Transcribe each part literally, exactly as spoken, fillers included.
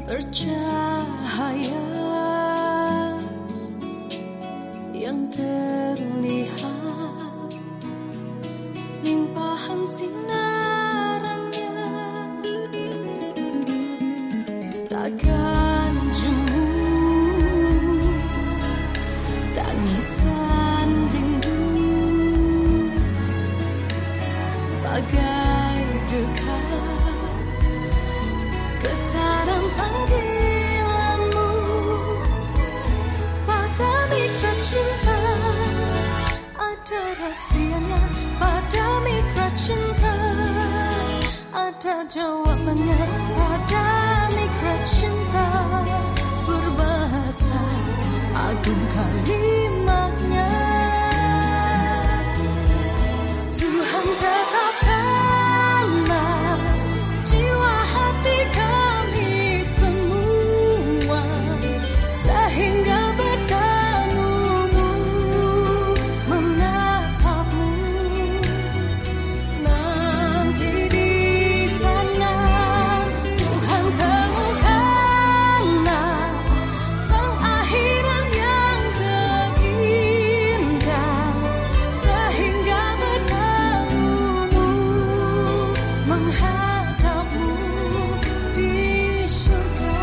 bercahaya yang terlihat, limpahan sinarannya takkan jemu tangisan rindu, bagai dekat getaran panggilanmu pada mikro cinta. Ada rahasianya pada mikro cinta, ada jawabannya pada mikro cinta. Berbahasa agung kalimatnya, Tuhan tetapkanlah jiwa hati kami semua, sehingga bertemumu menatapmu nanti di sana. Tuhan temukanlah pengakhiran yang terindah, sehingga bertemumu menghadapmu di surga.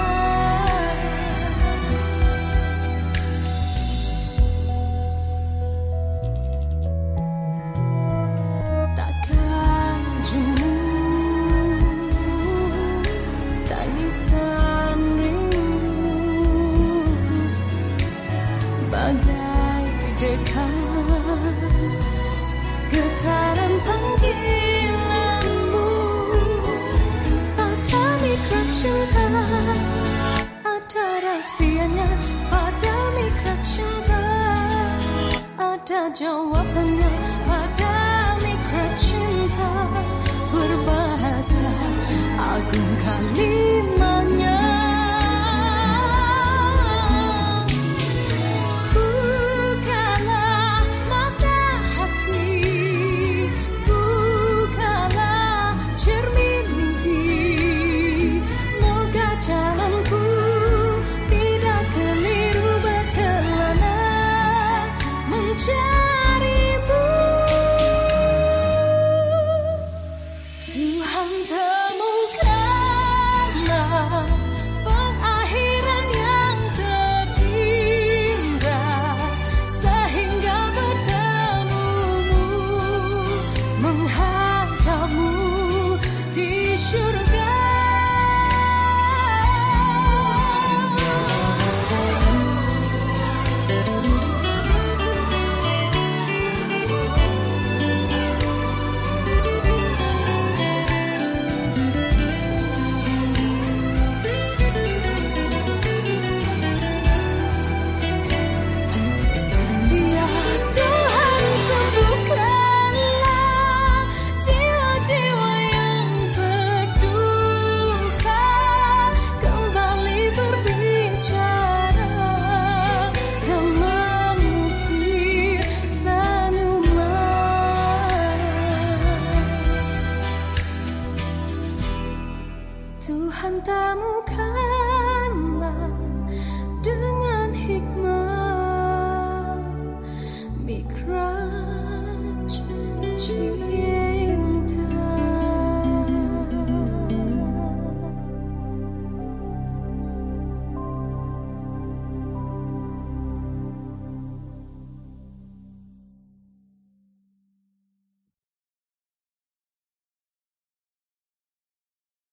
Takkan jemu tangisan rindu, bagai dekat getaran panggilanmu pada mikro cinta. Ada rahasianya pada mikro cinta, ada jawabannya pada mikro cinta. Berbahasa agung kalimatnya, bukalah mata hati, bukalah cermin mimpi. Moga jalanku tidak keliru berkelana mencarimu. Tuhan temukanlah pengakhiran yang terindah, sehingga bertemumu menghadapmu di surga. Ya Tuhan, sembuhkanlah jiwa-jiwa yang berduka, kembali berbicara dan mengukir senyuman. Tuhan temukanlah dengan hikmat mikro